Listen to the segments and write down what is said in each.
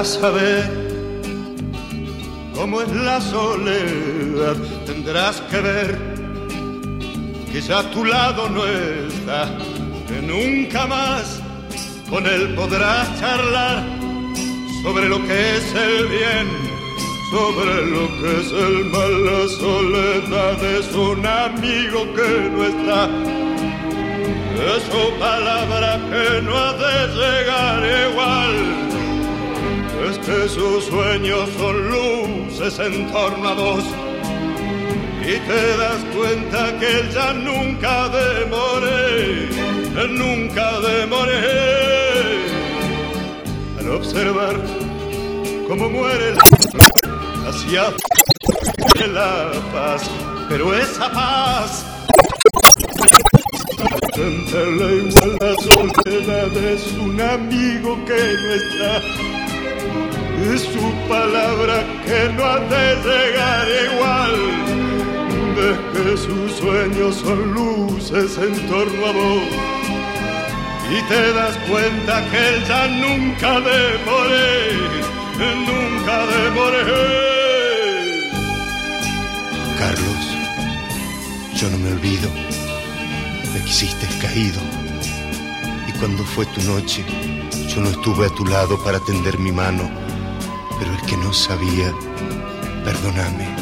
Para saber cómo es la soledad, tendrás que ver que ya a tu lado no está, que nunca más con él podrás charlar sobre lo que es el bien, sobre lo que es el mal. La soledad es un amigo que no está, es su palabra que no ha de llegar igual. Es que sus sueños son luces en torno a vos y te das cuenta que él ya nunca de morir, nunca de morir. Al observar cómo muere hacia la paz, pero esa paz sentirle igual. La soledad es un amigo que no está, es su palabra que no ha de llegar igual. Ves que sus sueños son luces en torno a vos y te das cuenta que él ya nunca de morir, nunca de morir. Carlos, yo no me olvido de que hiciste caído, y cuando fue tu noche yo no estuve a tu lado para tender mi mano, pero el que no sabía, perdóname.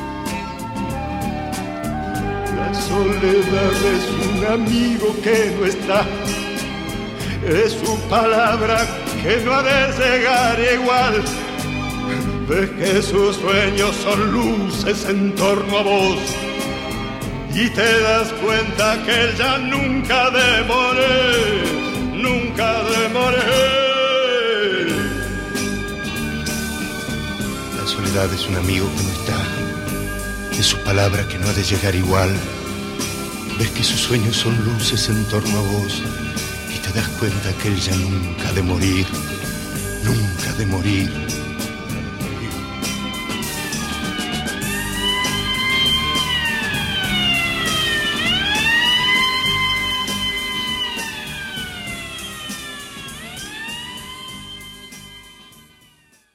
La soledad es un amigo que no está, es su palabra que no ha de llegar igual. Ves que sus sueños son luces en torno a vos y te das cuenta que él ya nunca de morir, nunca de morir. La soledad es un amigo que no está, es su palabra que no ha de llegar igual. Ves que sus sueños son luces en torno a vos y te das cuenta que él ya nunca de morir, nunca de morir.